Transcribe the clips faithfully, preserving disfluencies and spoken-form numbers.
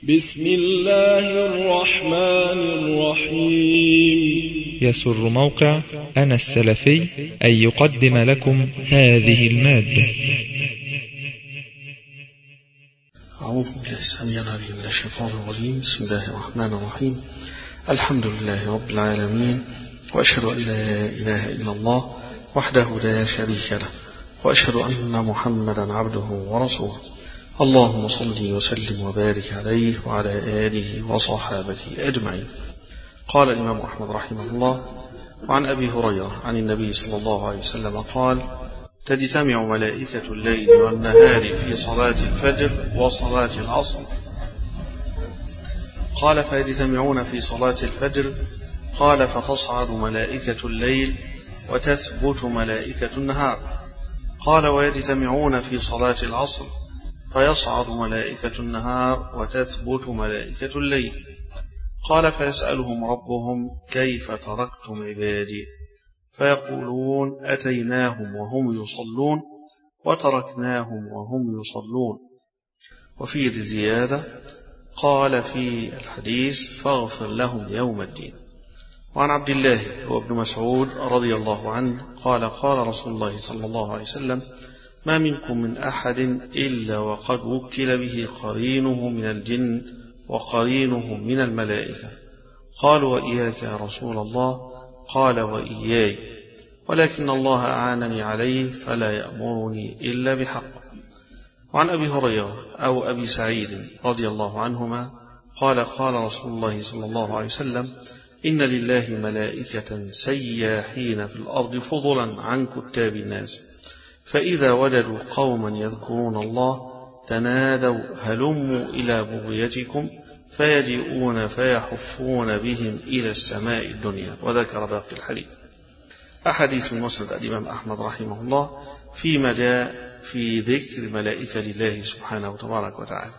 بسم الله الرحمن الرحيم. يسر موقع أنا السلفي أن يقدم لكم هذه المادة. أعوذ بالله السميع العليم من الشيطان الرجيم. بسم الله الرحمن الرحيم. الحمد لله رب العالمين، وأشهد أن لا إله إلا الله وحده لا شريك له، وأشهد أن محمدا عبده ورسوله. اللهم صل وسلم وبارك عليه وعلى آله وصحابته أجمعين. قال الإمام أحمد رحمه الله: وعن أبي هريرة عن النبي صلى الله عليه وسلم قال: تجتمع ملائكة الليل والنهار في صلاة الفجر وصلاة العصر. قال: فيجتمعون في صلاة الفجر. قال: فتصعد ملائكة الليل وتثبت ملائكة النهار. قال: ويجتمعون في صلاة العصر. فيصعد ملائكة النهار وتثبت ملائكة الليل. قال: فيسألهم ربهم: كيف تركتم عبادي؟ فيقولون: أتيناهم وهم يصلون وتركناهم وهم يصلون. وفي زيادة قال في الحديث: فاغفر لهم يوم الدين. وعن عبد الله هو ابن مسعود رضي الله عنه قال: قال رسول الله صلى الله عليه وسلم: ما منكم من أحد إلا وقد وكل به قرينه من الجن وقرينه من الملائكة. قالوا: وإياك يا رسول الله؟ قال: وإياي، ولكن الله أعانني عليه فلا يأمرني إلا بحق. وعن أبي هريرة أو أبي سعيد رضي الله عنهما قال: قال رسول الله صلى الله عليه وسلم: إن لله ملائكة سياحين في الأرض فضلا عن كتاب الناس، فإذا وجدوا قوما يذكرون الله تنادوا هلموا إلى بغيتكم، فيجيئون فيحفون بهم إلى السماء الدنيا. وذكر باقي الحديث. أحاديث من مسند الإمام أحمد رحمه الله فيما جاء في ذكر ملائكة لله سبحانه وتبارك وتعالى.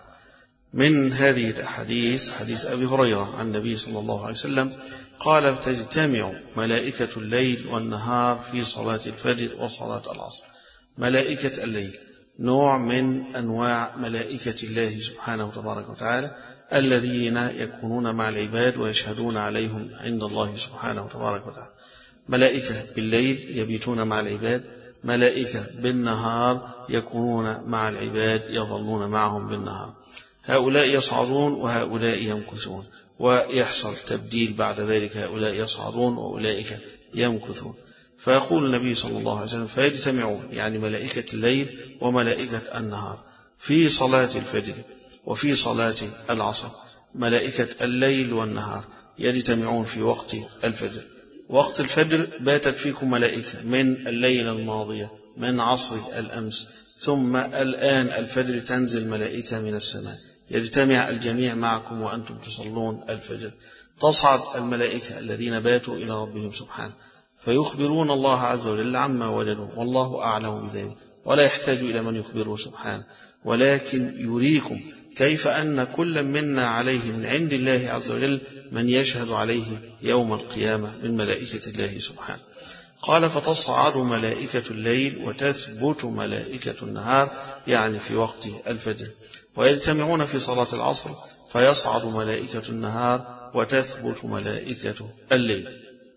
من هذه الأحاديث حديث أبي هريرة عن النبي صلى الله عليه وسلم قال: تجتمع ملائكة الليل والنهار في صلاة الفجر وصلاة العصر. ملائكة الليل نوع من أنواع ملائكة الله سبحانه وتبارك وتعالى الذين يكونون مع العباد ويشهدون عليهم عند الله سبحانه وتبارك وتعالى. ملائكة بالليل يبيتون مع العباد، ملائكة بالنهار يكونون مع العباد يظلون معهم بالنهار. هؤلاء يصعدون وهؤلاء يمكثون، ويحصل تبديل بعد ذلك، هؤلاء يصعدون وأولئك يمكثون. فيقول النبي صلى الله عليه وسلم: فيجتمعون، يعني ملائكة الليل وملائكة النهار، في صلاة الفجر وفي صلاة العصر. ملائكة الليل والنهار يجتمعون في وقت الفجر. وقت الفجر باتت فيكم ملائكة من الليلة الماضية، من عصر الأمس، ثم الآن الفجر تنزل ملائكة من السماء، يجتمع الجميع معكم وأنتم تصلون الفجر. تصعد الملائكة الذين باتوا إلى ربهم سبحانه، فيخبرون الله عز وجل عما وجدوا، والله أعلم بذلك، ولا يحتاج إلى من يخبره سبحانه، ولكن يريكم كيف أن كل منا عليه من عند الله عز وجل من يشهد عليه يوم القيامة من ملائكة الله سبحانه. قال: فتصعد ملائكة الليل وتثبت ملائكة النهار، يعني في وقت الفجر. ويجتمعون في صلاة العصر، فيصعد ملائكة النهار وتثبت ملائكة الليل.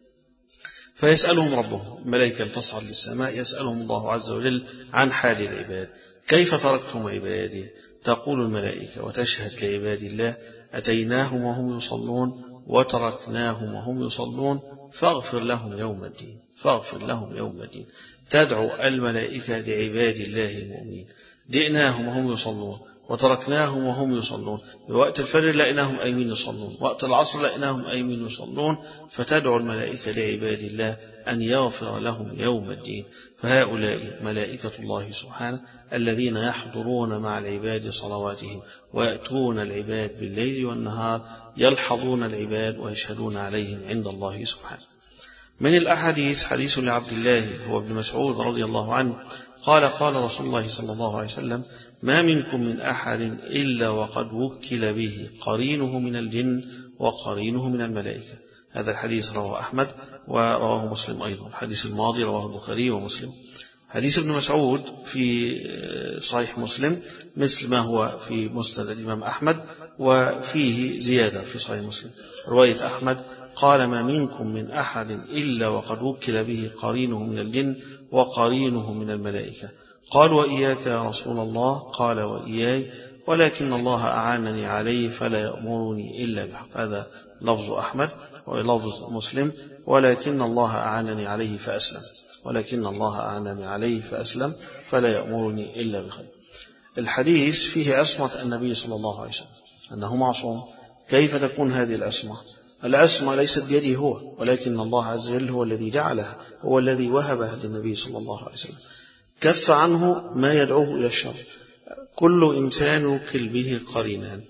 فيسألهم ربهم، الملائكة تصعد للسماء، يسألهم الله عز وجل عن حال العباد: كيف تركتم عبادي؟ تقول الملائكة وتشهد لعباد الله: أتيناهم وهم يصلون وتركناهم وهم يصلون، فاغفر لهم يوم الدين، فاغفر لهم يوم الدين. تدعو الملائكة لعباد الله المؤمنين: جئناهم وهم يصلون وتركناهم وهم يصلون. وقت الفجر لقيناهم أيمين يصلون، وقت العصر لقيناهم أيمين يصلون، فتدعو الملائكة لعباد الله أن يغفر لهم يوم الدين. فهؤلاء ملائكة الله سبحانه الذين يحضرون مع العباد صلواتهم، ويأتون العباد بالليل والنهار، يلحظون العباد ويشهدون عليهم عند الله سبحانه. من الأحاديث حديث لعبد الله هو ابن مسعود رضي الله عنه قال: قال رسول الله صلى الله عليه وسلم: ما منكم من أحد إلا وقد وكل به قرينه من الجن وقرينه من الملائكة. هذا الحديث رواه أحمد ورواه مسلم أيضا. الحديث الماضي رواه البخاري ومسلم. حديث ابن مسعود في صحيح مسلم مثل ما هو في مسند الإمام أحمد، وفيه زيادة في صحيح مسلم رواية أحمد قال ما منكم من أحد إلا وقد وكل به قرينه من الجن وقرينه من الملائكة. قال وإياك يا رسول الله؟ قال وإياي، ولكن الله أعانني عليه فلا يأمرني إلا بحق. هذا لفظ أحمد ولفظ مسلم ولكن الله أعانني عليه فأسلم، ولكن الله أعانني عليه فأسلم فلا يأمرني إلا بخير. الحديث فيه عصمة النبي صلى الله عليه وسلم أنه معصوم. كيف تكون هذه العصمة؟ العصمة ليست بيده هو، ولكن الله عز وجل هو الذي جعلها، هو الذي وهبها للنبي صلى الله عليه وسلم. كف عنه ما يدعوه إلى الشر. كل إنسان وكل به قرينان،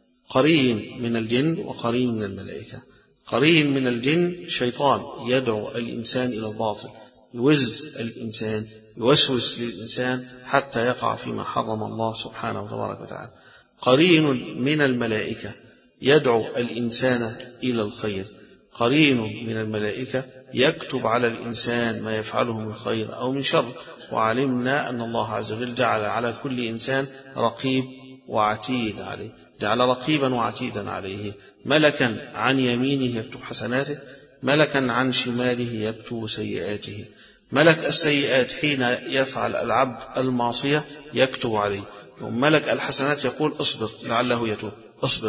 قرين من الجن وقرين من الملائكة. قرين من الجن شيطان يدعو الإنسان إلى الباطل، يوز الإنسان، يوسوس للإنسان حتى يقع فيما حرم الله سبحانه وتبارك وتعالى. قرين من الملائكة يدعو الإنسان إلى الخير. قرين من الملائكة يكتب على الإنسان ما يفعله من خير أو من شر. وعلمنا أن الله عز وجل جعل على كل إنسان رقيب وعتيد عليه، جعل رقيبا وعتيدا عليه، ملكا عن يمينه يكتب حسناته، ملكا عن شماله يكتب سيئاته. ملك السيئات حين يفعل العبد المعصية يكتب عليه، وملك الحسنات يقول اصبر لعله يتوب، اصبر،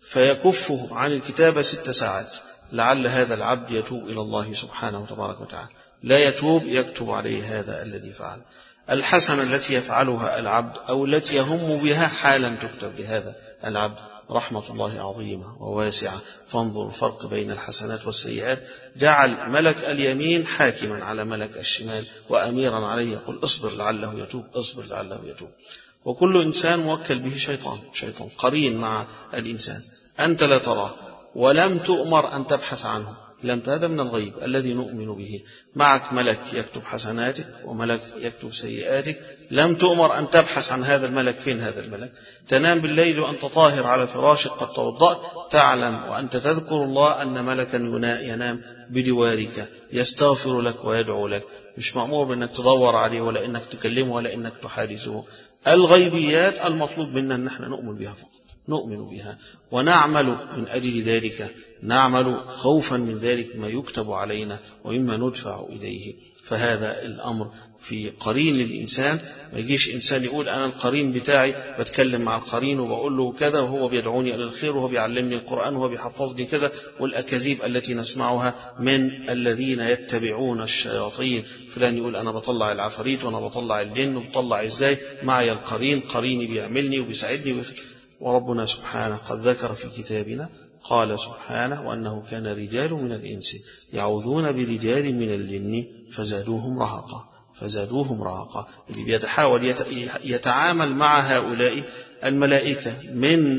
فيكفه عن الكتابة ست ساعات لعل هذا العبد يتوب إلى الله سبحانه وتبارك وتعالى. لا يتوب يكتب عليه هذا الذي فعل. الحسنة التي يفعلها العبد أو التي يهم بها حالا تكتب لهذا العبد. رحمة الله عظيمة وواسعة، فانظر الفرق بين الحسنات والسيئات. جعل ملك اليمين حاكما على ملك الشمال وأميرا عليه، يقول اصبر لعله يتوب، اصبر لعله يتوب. وكل إنسان موكل به شيطان، شيطان قرين مع الإنسان، أنت لا تراه ولم تؤمر أن تبحث عنه، لم هذا من الغيب الذي نؤمن به. معك ملك يكتب حسناتك وملك يكتب سيئاتك، لم تؤمر أن تبحث عن هذا الملك. فين هذا الملك؟ تنام بالليل وأنت طاهر على فراشك قد توضأت، تعلم وأنت تذكر الله أن ملكا ينام بجوارك يستغفر لك ويدعو لك. مش مأمور بأنك تدور عليه ولا أنك تكلمه ولا أنك تحادثه. الغيبيات المطلوب منا أن نحن نؤمن بها فقط، نؤمن بها ونعمل من أجل ذلك، نعمل خوفا من ذلك ما يكتب علينا ومما ندفع إليه. فهذا الأمر في قرين للإنسان. ما يجيش إنسان يقول أنا القرين بتاعي بتكلم مع القرين وبقول له كذا وهو بيدعوني إلى الخير وهو بيعلمني القرآن وهو بيحفظني كذا، والأكاذيب التي نسمعها من الذين يتبعون الشياطين. فلان يقول أنا بطلع العفاريت وأنا بطلع الجن وبطلع إزاي، معي القرين، قريني بيعملني وبيساعدني ويخ... وربنا سبحانه قد ذكر في كتابنا قال سبحانه وأنه كان رجال من الإنس يعوذون برجال من الجن فزادوهم رهقا، فزادوهم رهقا. اللي بيتحاول يتعامل مع هؤلاء الملائكة من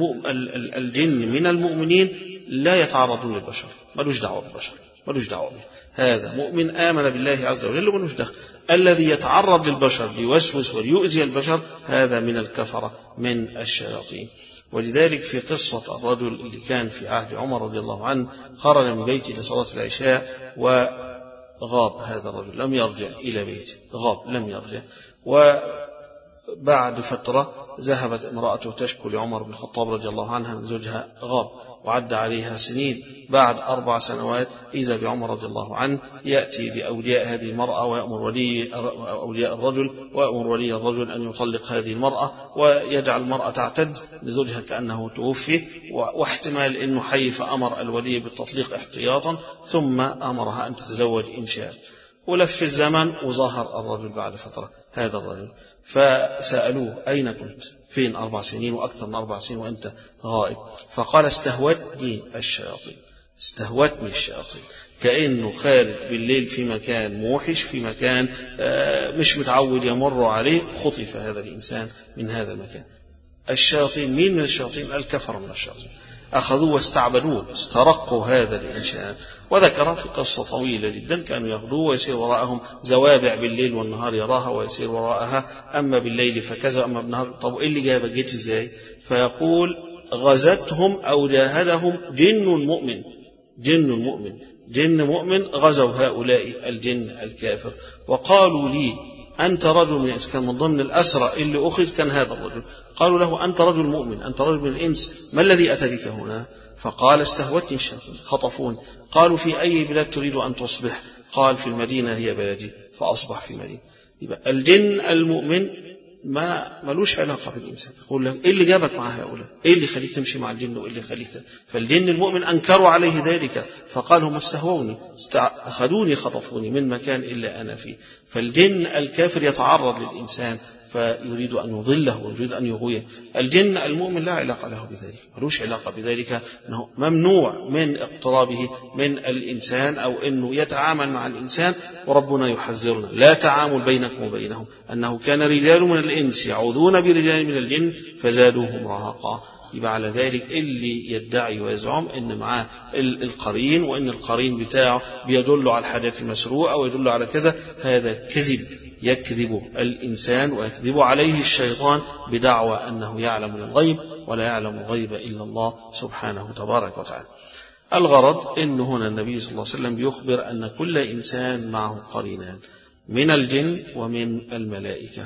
الجن من المؤمنين لا يتعرضون للبشر، ملوش دعوة بالبشر، ملوش دعوة به. هذا مؤمن آمن بالله عز وجل وملوش دخل. الذي يتعرض للبشر ليوسوس وليؤذي البشر هذا من الكفرة من الشياطين. ولذلك في قصة الرجل اللي كان في عهد عمر رضي الله عنه خرج من بيته لصلاة العشاء وغاب هذا الرجل، لم يرجع إلى بيته، غاب لم يرجع. وبعد فترة ذهبت امرأته تشكو لعمر بن الخطاب رضي الله عنها من زوجها غاب، وعد عليها سنين. بعد أربع سنوات إذا بعمر رضي الله عنه يأتي بأولياء هذه المرأة ويأمر ولي أولياء الرجل ويأمر ولي الرجل أن يطلق هذه المرأة ويجعل المرأة تعتد لزوجها كأنه توفي، واحتمال أنه حي فأمر الولي بالتطليق احتياطا ثم أمرها أن تتزوج إن شاء. ولف الزمن وظهر الرجل بعد فترة هذا الرجل، فسألوه أين كنت؟ فين أربع سنين وأكثر من أربع سنين وأنت غائب؟ فقال استهوتني الشياطين، استهوتني الشياطين. كأنه خارج بالليل في مكان موحش، في مكان مش متعود يمر عليه، خطف هذا الإنسان من هذا المكان. الشياطين مين من الشياطين؟ الكفر من الشياطين، أخذوه واستعبدوه، استرقوا هذا الإنسان. وذكر في قصة طويلة جدا كانوا يأخذوه ويسير وراءهم زوابع بالليل والنهار يراها ويسير وراءها، أما بالليل فكذا أما بالنهار. طب إيه اللي جاب جيت إزاي؟ فيقول غزتهم أو جاهدهم جن مؤمن، جن مؤمن، جن مؤمن غزوا هؤلاء الجن الكافر. وقالوا لي أنت رجل من كان من ضمن الأسرى اللي أخذ كان هذا الرجل. قالوا له أنت رجل مؤمن، أنت رجل من الإنس، ما الذي أتى بك هنا؟ فقال استهوتني الشياطين خطفون. قالوا في أي بلاد تريد أن تصبح؟ قال في المدينة هي بلدي، فأصبح في مدينة. يبقى الجن المؤمن ما ملوش علاقة بالإنسان. يقول لك إيه اللي جابك مع هؤلاء؟ إيه اللي خليك تمشي مع الجن وإيه اللي خليك ت... فالجن المؤمن أنكروا عليه ذلك، فقال هم استهووني، أخذوني خطفوني من مكان إلا أنا فيه. فالجن الكافر يتعرض للإنسان فيريد أن يضله ويريد أن يغويه. الجن المؤمن لا علاقة له بذلك، ملوش علاقة بذلك، أنه ممنوع من اقترابه من الإنسان أو أنه يتعامل مع الإنسان. وربنا يحذرنا لا تعامل بينكم وبينهم، أنه كان رجال من الإنس يعوذون برجال من الجن فزادوهم رهقا. يبقى على ذلك اللي يدعي ويزعم ان معاه القرين وان القرين بتاعه بيدل على الحاجات المسروقه ويدل على كذا، هذا كذب يكذب الإنسان ويكذب عليه الشيطان بدعوى أنه يعلم الغيب، ولا يعلم الغيب إلا الله سبحانه تبارك وتعالى. الغرض أن هنا النبي صلى الله عليه وسلم بيخبر أن كل إنسان معه قرينان من الجن ومن الملائكة.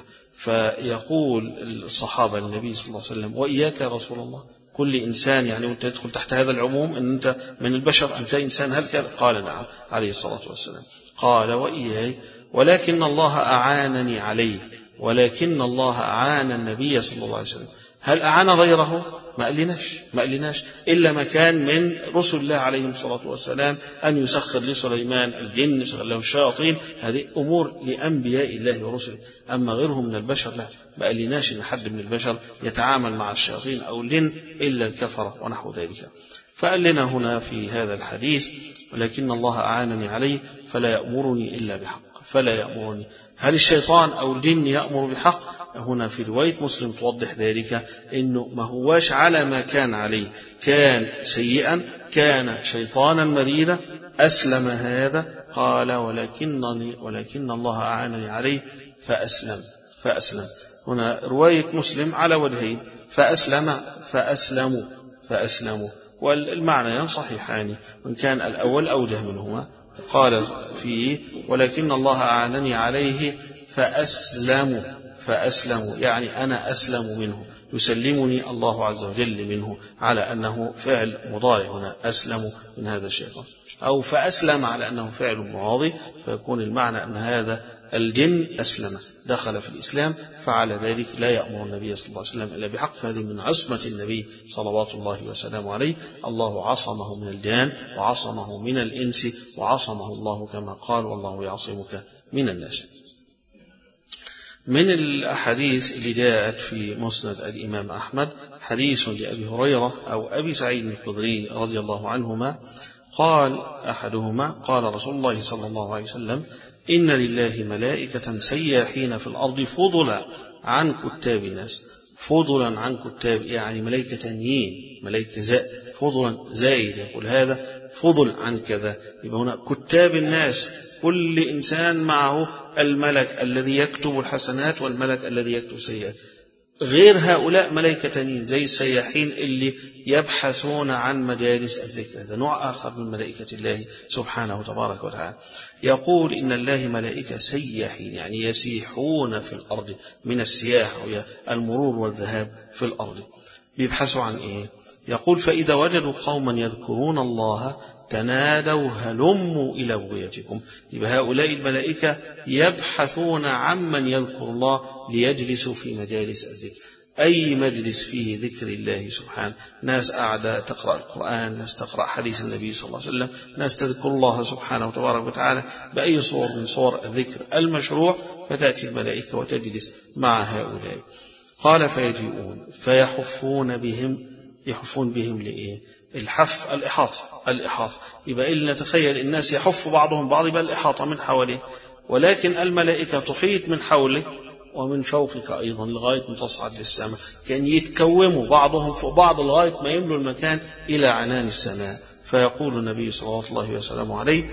فيقول الصحابة للنبي صلى الله عليه وسلم وإياك يا رسول الله، كل إنسان يعني وأنت تدخل تحت هذا العموم أن أنت من البشر، أنت إنسان هل كان؟ قال نعم عليه الصلاة والسلام. قال وإياي، ولكن الله أعانني عليه، ولكن الله أعان النبي صلى الله عليه وسلم. هل أعان غيره؟ ما قالناش ما قالناش إلا ما كان من رسل الله عليهم الصلاة والسلام، أن يسخر لسليمان الجن، يسخر له الشياطين، هذه أمور لأنبياء الله ورسله. أما غيرهم من البشر لا، ما قالناش إن حد من البشر يتعامل مع الشياطين أو الجن إلا الكفرة ونحو ذلك. فقال لنا هنا في هذا الحديث ولكن الله أعانني عليه فلا يأمرني إلا بحق، فلا يأمرني. هل الشيطان أو الجن يأمر بحق؟ هنا في رواية مسلم توضح ذلك، إنه ما هواش على ما كان عليه، كان سيئا، كان شيطانا مريدا، أسلم هذا. قال ولكنني ولكن الله أعانني عليه فأسلم فأسلم. هنا رواية مسلم على وجهين، فأسلم فأسلموا فأسلموا، والمعنى صحيحان، وإن كان الأول أوجه منهما. قال فيه ولكن الله أعانني عليه فأسلموا فأسلموا، يعني أنا أسلم منه، يسلمني الله عز وجل منه، على أنه فعل مضارع هنا، أسلم من هذا الشيطان، أو فأسلم على أنه فعل ماضي، فيكون المعنى أن هذا الجن أسلم دخل في الإسلام. فعلى ذلك لا يأمر النبي صلى الله عليه وسلم إلا بحق، فهذه من عصمة النبي صلوات الله وسلامه عليه. الله عصمه من الجان وعصمه من الإنس وعصمه الله كما قال والله يعصمك من الناس. من الأحاديث اللي جاءت في مسند الإمام أحمد حديث لأبي هريرة أو أبي سعيد الخدري رضي الله عنهما، قال أحدهما قال رسول الله صلى الله عليه وسلم إن لله ملائكة سياحين في الأرض فضلا عن كتاب الناس. فضلا عن كتاب يعني ملائكة تانيين، ملائكة زائد، فضلا زائد، يقول هذا فضل عن كذا. يبقى هنا كتاب الناس، كل إنسان معه الملك الذي يكتب الحسنات والملك الذي يكتب السيئات. غير هؤلاء ملائكة تانيين زي السياحين اللي يبحثون عن مجالس الذكر، هذا نوع آخر من ملائكة الله سبحانه تبارك وتعالى. يقول إن الله ملائكة سياحين يعني يسيحون في الأرض، من السياح والمرور والذهاب في الأرض. بيبحثوا عن إيه؟ يقول فإذا وجدوا قوما يذكرون الله تنادوا هلموا إلى بغيتكم. يبقى هؤلاء الملائكة يبحثون عمن يذكر الله ليجلسوا في مجالس الذكر، أي مجلس فيه ذكر الله سبحانه، ناس قاعدة تقرأ القرآن، ناس تقرأ حديث النبي صلى الله عليه وسلم، ناس تذكر الله سبحانه وتبارك وتعالى بأي صور من صور الذكر المشروع، فتأتي الملائكة وتجلس مع هؤلاء. قال فيجيئون فيحفون بهم. يحفون بهم لإيه؟ الحف الإحاطة، الإحاطة. يبقى إلا نتخيل الناس يحف بعضهم بعض، يبقى الإحاطة من حواليه، ولكن الملائكة تحيط من حولك ومن فوقك أيضا لغاية ما تصعد للسماء، كان يتكوموا بعضهم فوق بعض لغاية ما يملوا المكان إلى عنان السماء. فيقول النبي صلى الله عليه وسلم عليه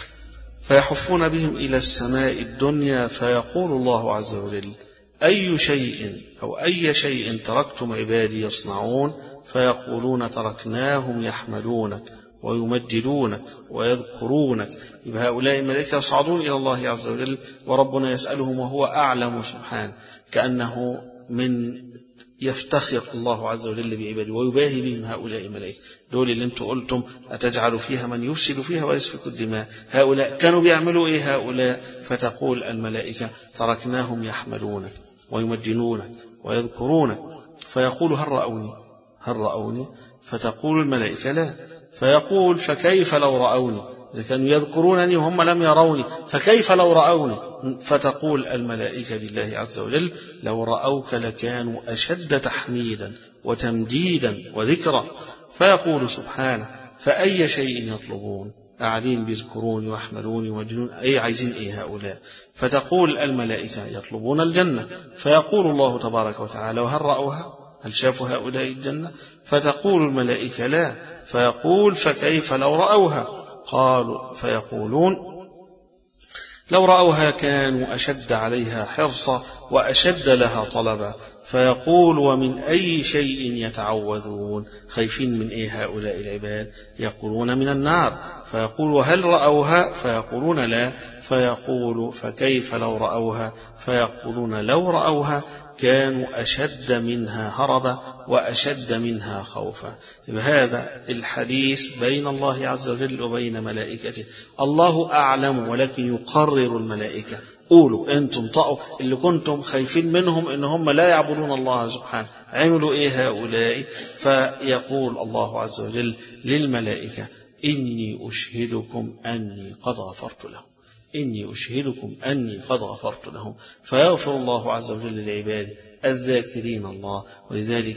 فيحفون بهم إلى السماء الدنيا، فيقول الله عز وجل أي شيء أو أي شيء تركتم عبادي يصنعون؟ فيقولون تركناهم يحمدونك ويمجدونك ويذكرونك. يبقى هؤلاء الملائكة يصعدون إلى الله عز وجل وربنا يسألهم وهو أعلم سبحانه، كأنه من يفتخر الله عز وجل بعباده ويباهي بهم هؤلاء الملائكة. دول اللي انتم قلتم أتجعل فيها من يفسد فيها ويسفك الدماء، هؤلاء كانوا بيعملوا ايه هؤلاء؟ فتقول الملائكة تركناهم يحمدونك ويمجنونك ويذكرونك، فيقول هل رأوني هل رأوني فتقول الملائكة لا، فيقول فكيف لو رأوني؟ إذا كانوا يذكرونني وهم لم يروني فكيف لو رأوني؟ فتقول الملائكة لله عز وجل لو رأوك لكانوا أشد تحميدا وتمجيدا وذكرا. فيقول سبحانه فأي شيء يطلبون؟ قاعدين بيذكروني ويحملوني ويمجدون، أي عايزين إيه هؤلاء؟ فتقول الملائكة يطلبون الجنة، فيقول الله تبارك وتعالى وهل رأوها؟ هل شافوا هؤلاء الجنة؟ فتقول الملائكة لا، فيقول فكيف لو رأوها؟ قالوا فيقولون لو رأوها كانوا أشد عليها حرصا وأشد لها طلبا. فيقول ومن أي شيء يتعوذون؟ خايفين من إيه هؤلاء العباد؟ يقولون من النار. فيقول وهل رأوها؟ فيقولون لا، فيقول فكيف لو رأوها؟ فيقولون لو رأوها كانوا أشد منها هربا وأشد منها خوفا. هذا الحديث بين الله عز وجل وبين ملائكته، الله أعلم ولكن يقرر الملائكة قولوا أنتم طأوا اللي كنتم خايفين منهم إن هم لا يعبدون الله سبحانه، عملوا إيه هؤلاء؟ فيقول الله عز وجل للملائكة إني أشهدكم أني قد غفرت لهم، إني أشهدكم أني قد غفرت لهم. فيغفر الله عز وجل لعباده الذاكرين الله. ولذلك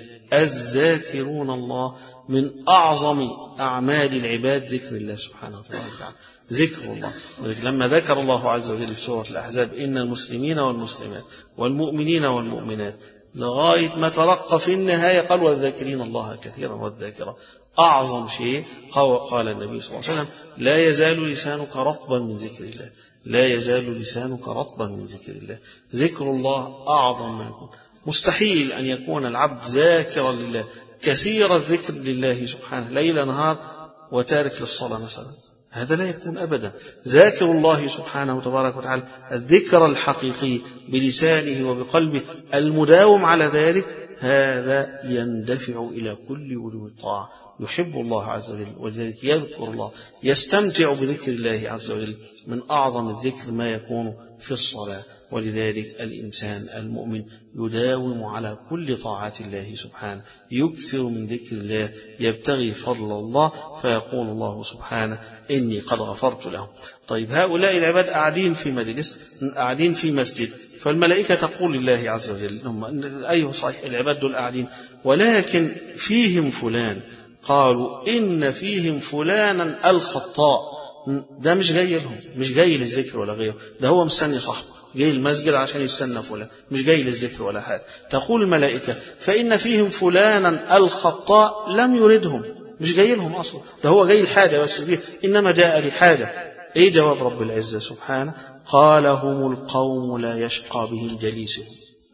الذاكرون الله من أعظم أعمال العباد ذكر الله سبحانه وتعالى، ذكر الله. لما ذكر الله عز وجل في سورة الأحزاب إن المسلمين والمسلمات والمؤمنين والمؤمنات لغاية ما ترقى في النهاية قال والذاكرين الله كثيرا والذاكرة، أعظم شيء قال النبي صلى الله عليه وسلم لا يزال لسانك رطبا من ذكر الله، لا يزال لسانك رطبا من ذكر الله. ذكر الله أعظم ما يكون. مستحيل أن يكون العبد ذاكرا لله كثير الذكر لله سبحانه ليل نهار وتارك للصلاة مثلا، هذا لا يكون أبدا. ذاكر الله سبحانه وتبارك وتعالى الذكر الحقيقي بلسانه وبقلبه المداوم على ذلك، هذا يندفع إلى كل وجوه الطاعة، يحب الله عز وجل، ولذلك يذكر الله، يستمتع بذكر الله عز وجل. من أعظم الذكر ما يكون في الصلاة. ولذلك الإنسان المؤمن يداوم على كل طاعات الله سبحانه، يكثر من ذكر الله، يبتغي فضل الله، فيقول الله سبحانه إني قد غفرت لهم. طيب هؤلاء العباد قاعدين في مجلس، قاعدين في مسجد، فالملائكة تقول لله عز وجل هم أيوه صحيح العباد دول قاعدين، ولكن فيهم فلان، قالوا إن فيهم فلانا الخطاء، ده مش جاي لهم، مش جاي للذكر ولا غيره، ده هو مستني صاحبه، جاي المسجد عشان يستنى فلان، مش جاي للذكر ولا حاجة. تقول الملائكة فإن فيهم فلانا الخطاء لم يردهم، مش جاي لهم أصلا، ده هو جاي الحاجة بس فيه، إنما جاء لحاجة. إيه جواب رب العزة سبحانه؟ قال هم القوم لا يشقى بهم جليسهم،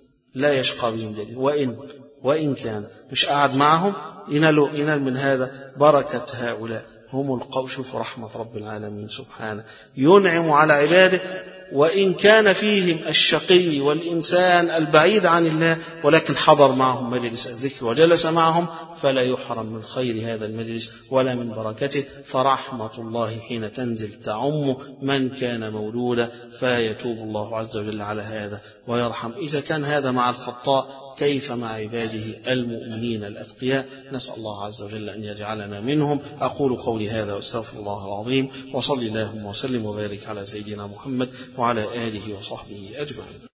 لا يشقى بهم جليسهم، وإن وإن كان مش قاعد معهم ينالوا ينال من هذا بركة هؤلاء. هم القوم، شوف رحمة رب العالمين سبحانه، ينعم على عباده وإن كان فيهم الشقي والإنسان البعيد عن الله، ولكن حضر معهم مجلس الذكر وجلس معهم، فلا يحرم من خير هذا المجلس ولا من بركته. فرحمة الله حين تنزل تعم من كان مولودا، فيتوب الله عز وجل على هذا ويرحم. إذا كان هذا مع الخطاء كيف مع عباده المؤمنين الأتقياء؟ نسأل الله عز وجل أن يجعلنا منهم. أقول قولي هذا واستغفر الله العظيم، وصلي اللهم وسلم وبارك على سيدنا محمد وعلى آله وصحبه أجمعين.